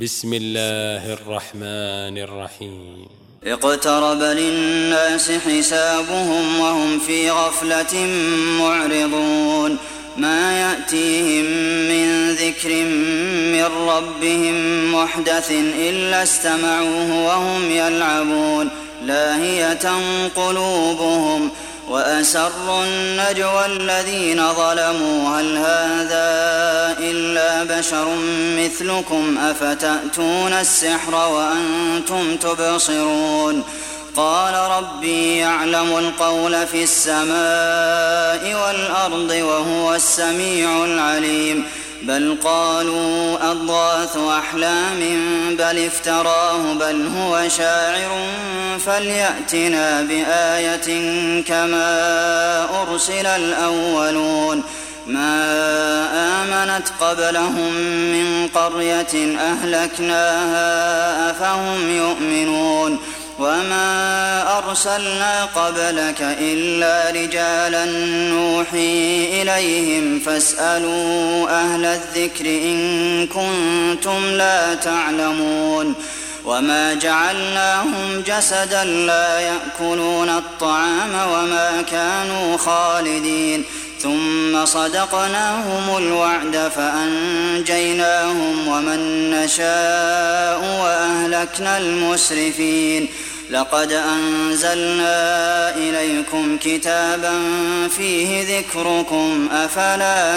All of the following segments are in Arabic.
بسم الله الرحمن الرحيم اقترب للناس حسابهم وهم في غفلة معرضون ما يأتيهم من ذكر من ربهم محدث إلا استمعوه وهم يلعبون لاهية قلوبهم وأسروا النجوى الذين ظلموا هل هذا إلا بشر مثلكم أفتأتون السحر وأنتم تبصرون قال ربي يعلم القول في السماء والأرض وهو السميع العليم بل قالوا أضغاث أحلام بل افتراه بل هو شاعر فليأتنا بآية كما أرسل الأولون ما آمنت قبلهم من قرية أهلكناها أفهم يؤمنون وما أرسلنا قبلك إلا رجالا نوحي إليهم فاسألوا أهل الذكر إن كنتم لا تعلمون وما جعلناهم جسدا لا يأكلون الطعام وما كانوا خالدين ثم صدقناهم الوعد فأنجيناهم ومن نشاء وأهلكنا المسرفين لقد أنزلنا إليكم كتابا فيه ذكركم أفلا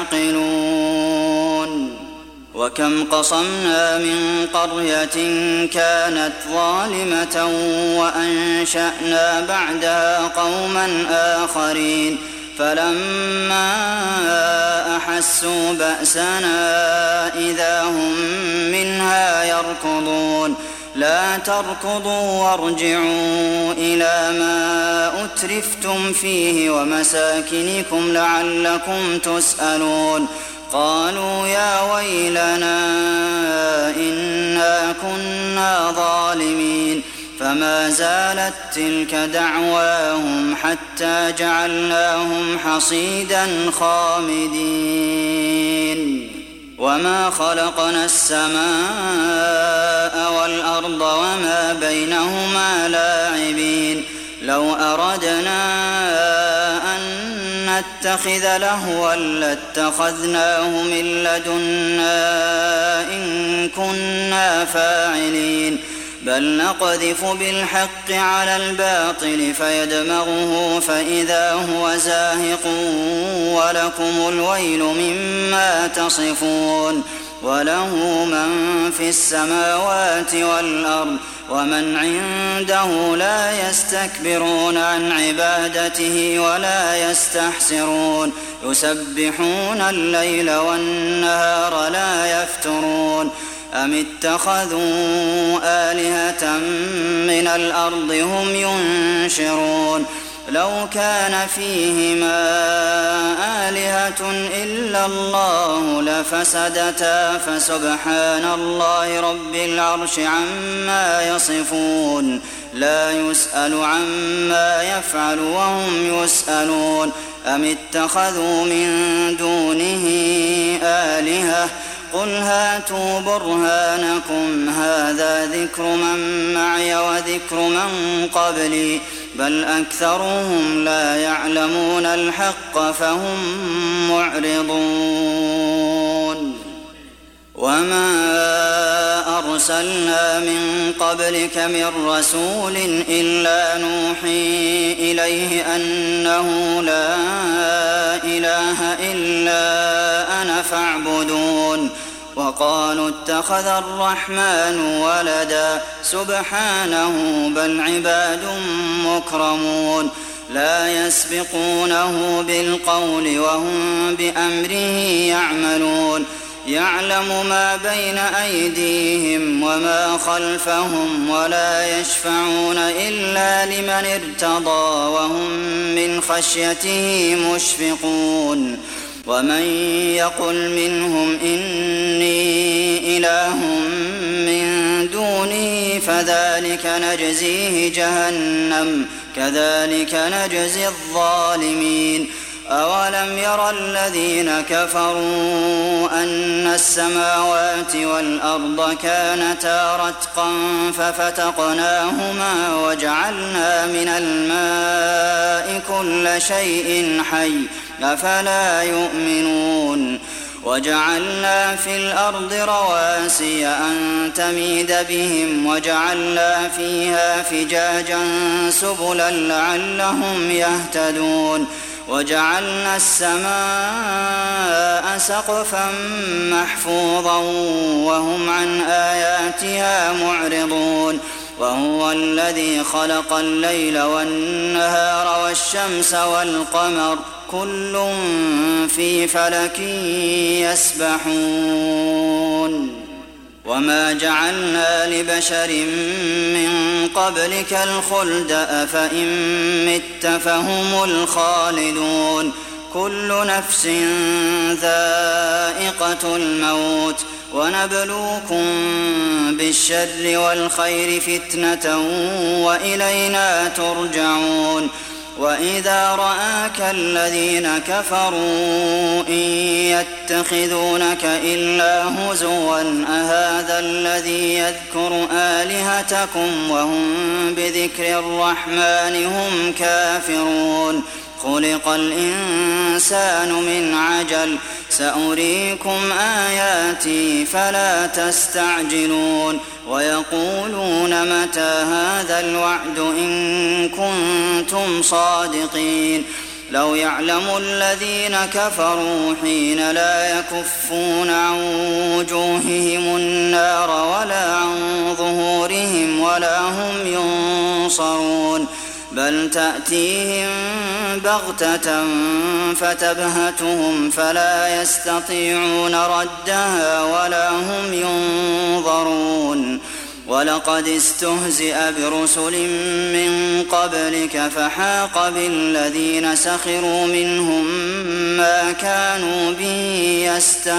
تعقلون وكم قصمنا من قرية كانت ظالمة وأنشأنا بعدها قوما آخرين فلما أحسوا بأسنا إذا هم منها يركضون لا تركضوا وارجعوا إلى ما أترفتم فيه ومساكنكم لعلكم تسألون قالوا يا ويلنا إنا كنا ظالمين فما زالت تلك دعواهم حتى جعلناهم حصيدا خامدين وما خلقنا السماء والأرض وما بينهما لاعبين لو أردنا أن نتخذ لهوا لاتخذناه من لدنا إن كنا فاعلين بل نقذف بالحق على الباطل فيدمغه فإذا هو زاهق ولكم الويل مما تصفون وله من في السماوات والأرض ومن عنده لا يستكبرون عن عبادته ولا يستحسرون يسبحون الليل والنهار لا يفترون أم اتخذوا آلهة من الأرض هم ينشرون لو كان فيهما آلهة إلا الله لفسدتا فسبحان الله رب العرش عما يصفون لا يسأل عما يفعل وهم يسألون أم اتخذوا من دونه آلهة قل هاتوا برهانكم هذا ذكر من معي وذكر من قبلي بل أكثرهم لا يعلمون الحق فهم معرضون وما أرسلنا من قبلك من رسول إلا نوحي إليه أنه لا إله إلا أنا فاعبدون وقالوا اتخذ الرحمن ولدا سبحانه بل عباد مكرمون لا يسبقونه بالقول وهم بأمره يعملون يعلم ما بين أيديهم وما خلفهم ولا يشفعون إلا لمن ارتضى وهم من خشيته مشفقون ومن يقل منهم إني إله من دونه فذلك نجزيه جهنم كذلك نجزي الظالمين أولم ير الذين كفروا أن السماوات والأرض كانتا رتقا ففتقناهما وجعلنا من الماء كل شيء حي أفلا يؤمنون وجعلنا في الأرض رواسي أن تميد بهم وجعلنا فيها فجاجا سبلا لعلهم يهتدون وجعلنا السماء سقفا محفوظا وهم عن آياتها معرضون وهو الذي خلق الليل والنهار والشمس والقمر كل في فلك يسبحون وما جعلنا لبشر من قبلك الخلد أفإن مت فهم الخالدون كل نفس ذائقة الموت ونبلوكم بالشر والخير فتنة وإلينا ترجعون وإذا رآك الذين كفروا إن يتخذونك إلا هزوا أهذا الذي يذكر آلهتكم وهم بذكر الرحمن هم كافرون خلق الإنسان من عجل سأريكم آياتي فلا تستعجلون ويقولون متى هذا الوعد إن كنتم صادقين لو يعلم الذين كفروا حين لا يكفون عن وجوههم النار ولا عن ظهورهم ولا هم ينصرون بل تأتيهم بغتة فتبهتهم فلا يستطيعون ردها ولا هم ينظرون ولقد استهزئ برسل من قبلك فحاق بالذين سخروا منهم ما كانوا به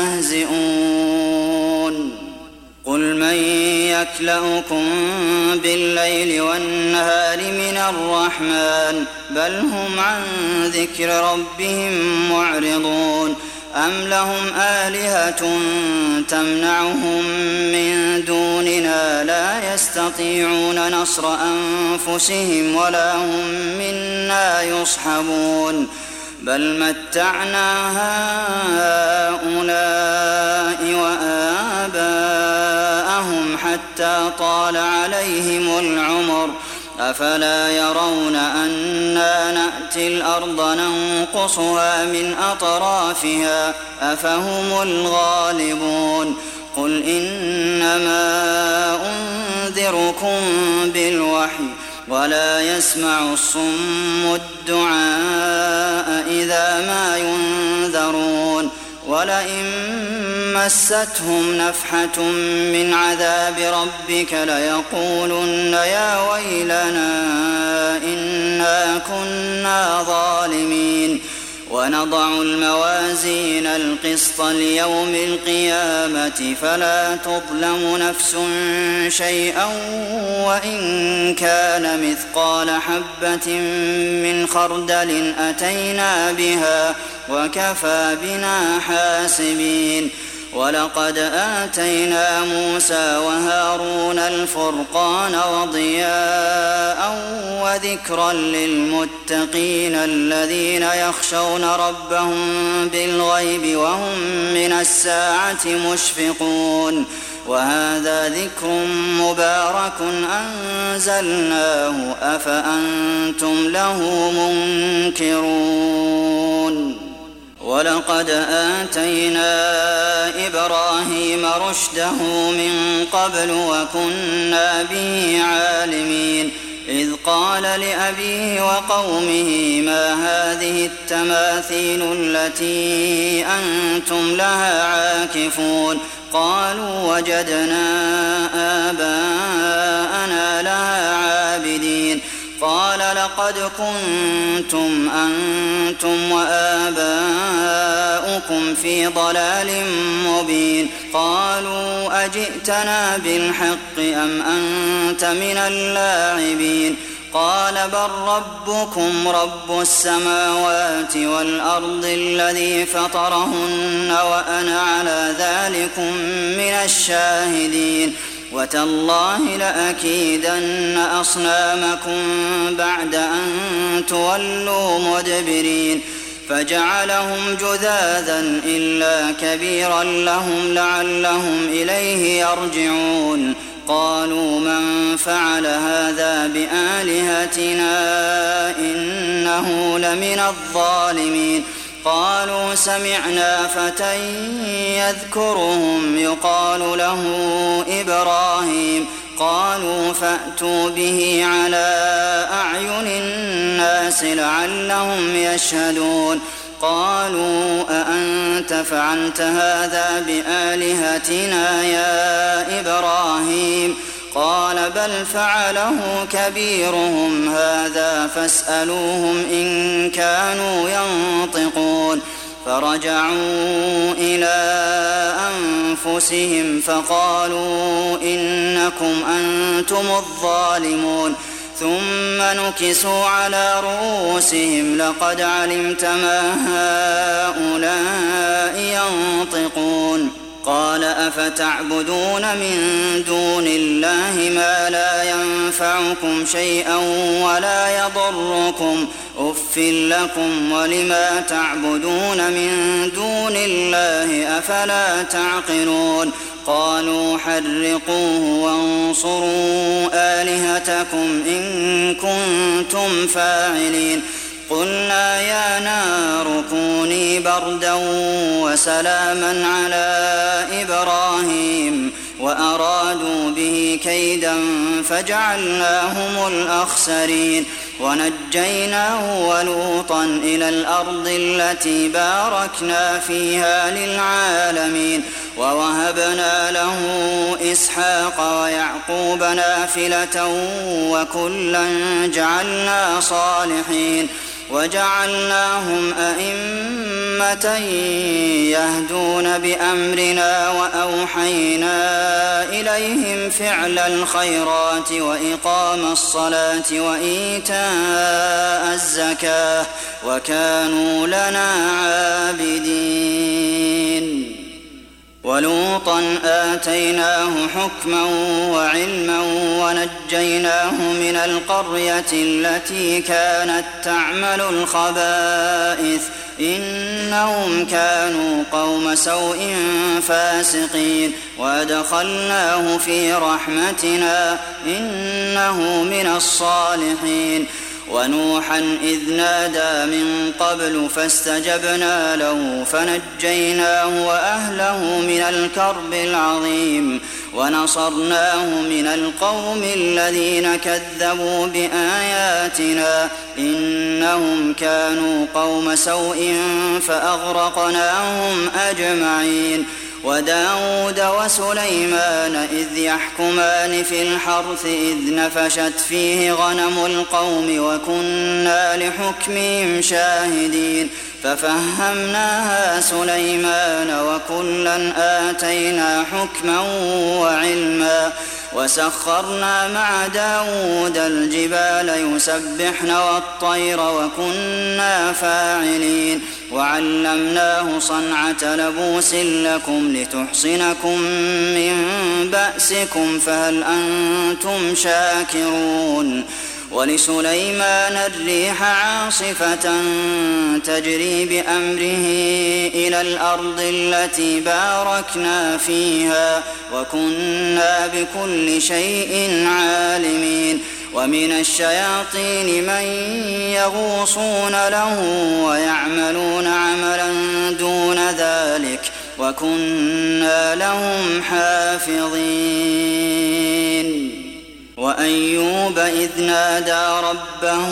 يستهزئون قل من يكلؤكم بالليل والنهار من الرحمن بل هم عن ذكر ربهم معرضون أم لهم آلهة تمنعهم من دوننا لا يستطيعون نصر أنفسهم ولا هم منا يصحبون بل متعنا هؤلاء وآباءهم حتى طال عليهم العمر أفلا يرون أنا نأتي الأرض ننقصها من أطرافها أفهم الغالبون قل إنما أنذركم بالوحي ولا يسمع الصم الدعاء إذا ما ينذرون ولئن مستهم نفحة من عذاب ربك ليقولن يا ويلنا إنا كنا ظالمين ونضع الموازين القسط ليوم القيامة فلا تظلم نفس شيئا وإن كان مثقال حبة من خردل أتينا بها وكفى بنا حاسبين ولقد آتينا موسى وهارون الفرقان وضياء وذكرا للمتقين الذين يخشون ربهم بالغيب وهم من الساعة مشفقون وهذا ذكر مبارك أنزلناه أفأنتم له منكرون ولقد آتينا إبراهيم رشده من قبل وكنا به عالمين إذ قال لأبيه وقومه ما هذه التماثيل التي أنتم لها عاكفون قالوا وجدنا آباءنا لها عابدين قال لقد كنتم أنتم وآباؤكم في ضلال مبين قالوا أجئتنا بالحق أم أنت من اللاعبين قال بل ربكم رب السماوات والأرض الذي فطرهن وأنا على ذلكم من الشاهدين وتالله لأكيدن أصنامكم بعد أن تولوا مدبرين فجعلهم جذاذا إلا كبيرا لهم لعلهم إليه يرجعون قالوا من فعل هذا بآلهتنا إنه لمن الظالمين قالوا سمعنا فتى يذكرهم يقال له إبراهيم قالوا فأتوا به على أعين الناس لعلهم يشهدون قالوا أأنت فعلت هذا بآلهتنا يا إبراهيم قال بل فعله كبيرهم هذا فاسألوهم إن كانوا ينطقون فرجعوا إلى أنفسهم فقالوا إنكم أنتم الظالمون ثم نكسوا على رؤوسهم لقد علمت ما هؤلاء ينطقون قال أفتعبدون من دون الله ما لا ينفعكم شيئا ولا يضركم أف لكم ولما تعبدون من دون الله أفلا تعقلون قالوا حرقوه وانصروا آلهتكم إن كنتم فاعلين قلنا يا نار كوني بردا وسلاما على إبراهيم وأرادوا به كيدا فجعلناهم الأخسرين ونجيناه ولوطا إلى الأرض التي باركنا فيها للعالمين ووهبنا له إسحاق ويعقوب نافلة وكلا جعلنا صالحين وجعلناهم أئمة يهدون بأمرنا وأوحينا إليهم فعل الخيرات وإقام الصلاة وإيتاء الزكاة وكانوا لنا عابدين ولوطا آتيناه حكما وعلما ونجيناه من القرية التي كانت تعمل الخبائث إنهم كانوا قوم سوء فاسقين وأدخلناه في رحمتنا إنه من الصالحين ونوحا إذ نادى من قبل فاستجبنا له فنجيناه وأهله من الكرب العظيم ونصرناه من القوم الذين كذبوا بآياتنا إنهم كانوا قوم سوء فأغرقناهم أجمعين وداود وسليمان إذ يحكمان في الحرث إذ نفشت فيه غنم القوم وكنا لحكمهم شاهدين ففهمناها سليمان وكلا آتينا حكما وعلما وسخرنا مع داود الجبال يسبحن والطير وكنا فاعلين وعلمناه صنعة لبوس لكم لتحصنكم من بأسكم فهل أنتم شاكرون ولسليمان الريح عاصفة تجري بأمره إلى الأرض التي باركنا فيها وكنا بكل شيء عالمين ومن الشياطين من يغوصون له ويعملون عملا دون ذلك وكنا لهم حافظين وأيوب إذ نادى ربه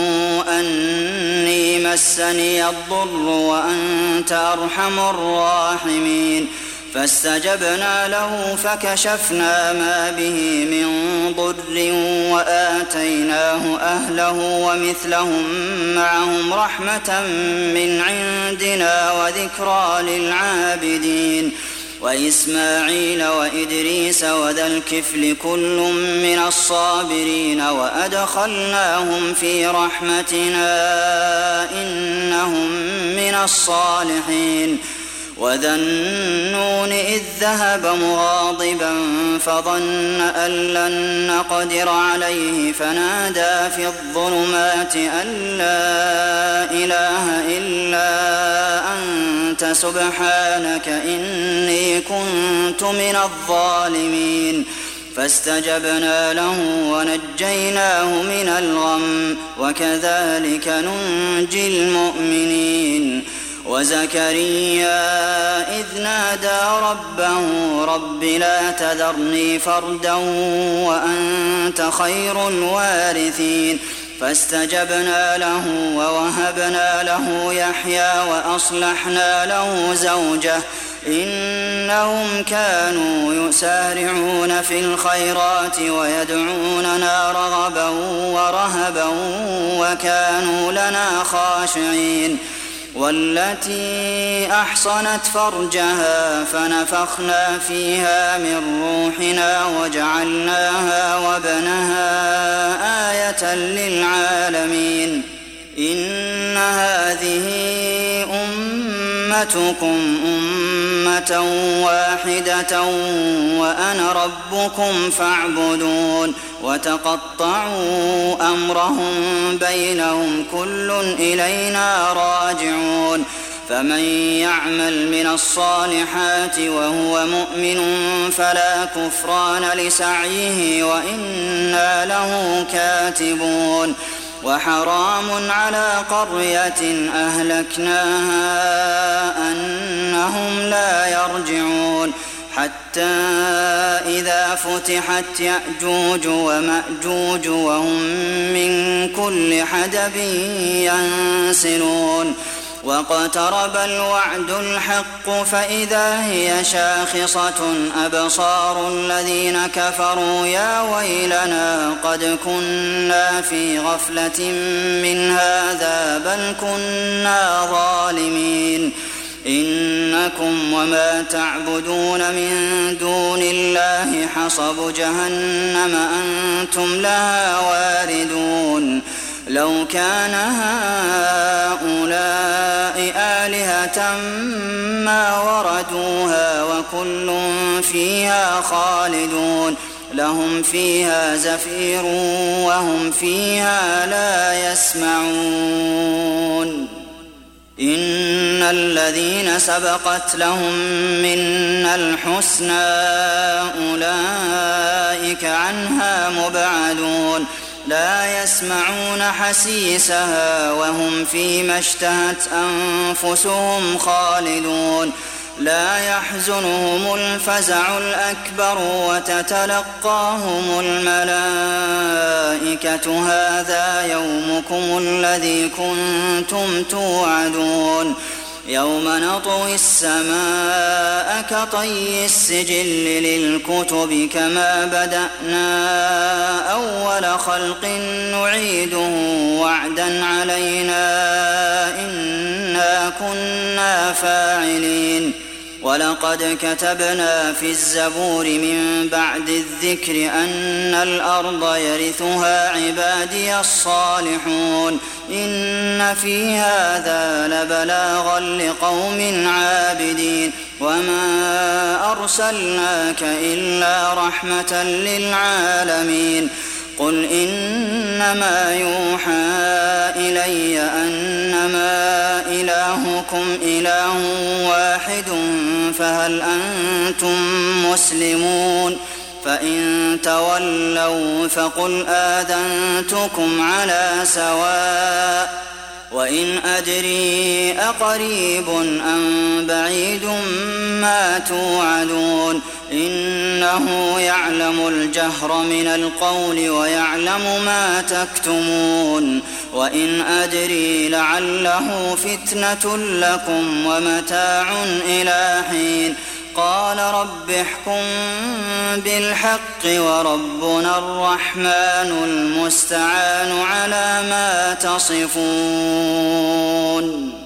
أني مسني الضر وأنت أرحم الراحمين فاستجبنا له فكشفنا ما به من ضر وآتيناه أهله ومثلهم معهم رحمة من عندنا وذكرى للعابدين وإسماعيل وإدريس وذا الكفل كل من الصابرين وأدخلناهم في رحمتنا إنهم من الصالحين وذا النون إذ ذهب مغاضبا فظن أن لن نقدر عليه فنادى في الظلمات أن لا إله إلا أنت سبحانك إني كنت من الظالمين فاستجبنا له ونجيناه من الغم وكذلك ننجي المؤمنين وزكريا إذ نادى ربه رب لا تذرني فردا وأنت خير الوارثين فاستجبنا له ووهبنا له يحيى وأصلحنا له زوجه إنهم كانوا يسارعون في الخيرات ويدعوننا رغبا ورهبا وكانوا لنا خاشعين والتي أحصنت فرجها فنفخنا فيها من روحنا وجعلناها وابنها آية للعالمين إن هذه أمتكم أمة واحدة وأنا ربكم فاعبدون وتقطعوا أمرهم بينهم كل إلينا راجعون فمن يعمل من الصالحات وهو مؤمن فلا كفران لسعيه وإنا له كاتبون وحرام على قرية أهلكناها أنهم لا يرجعون حتى إذا فتحت يأجوج ومأجوج وهم من كل حدب ينسلون واقترب الوعد الحق فإذا هي شاخصة أبصار الذين كفروا يا ويلنا قد كنا في غفلة من هذا بل كنا ظالمين إنكم وما تعبدون من دون الله حصب جهنم أنتم لها واردون لو كان هؤلاء آلهة ما وردوها وكل فيها خالدون لهم فيها زفير وهم فيها لا يسمعون إن الذين سبقت لهم منا الحسنى أولئك عنها مبعدون لا يسمعون حسيسها وهم فيما اشتهت أنفسهم خالدون لا يحزنهم الفزع الأكبر وتتلقاهم الملائكة هذا يومكم الذي كنتم توعدون يوم نطوي السماء كطي السجل للكتب كما بدأنا أول خلق نعيده وعدا علينا إنا كنا فاعلين ولقد كتبنا في الزبور من بعد الذكر أن الأرض يرثها عبادي الصالحون إن في هذا لبلاغا لقوم عابدين وما أرسلناك إلا رحمة للعالمين قل إنما يوحى إلي أنما إلهكم إله واحد فهل أنتم مسلمون فإن تولوا فقل آذنتكم على سواء وإن أدري أقريب أم بعيد ما توعدون إنه يعلم الجهر من القول ويعلم ما تكتمون وإن أدري لعله فتنة لكم ومتاع إلى حين قال رب احكم بالحق وربنا الرحمن المستعان على ما تصفون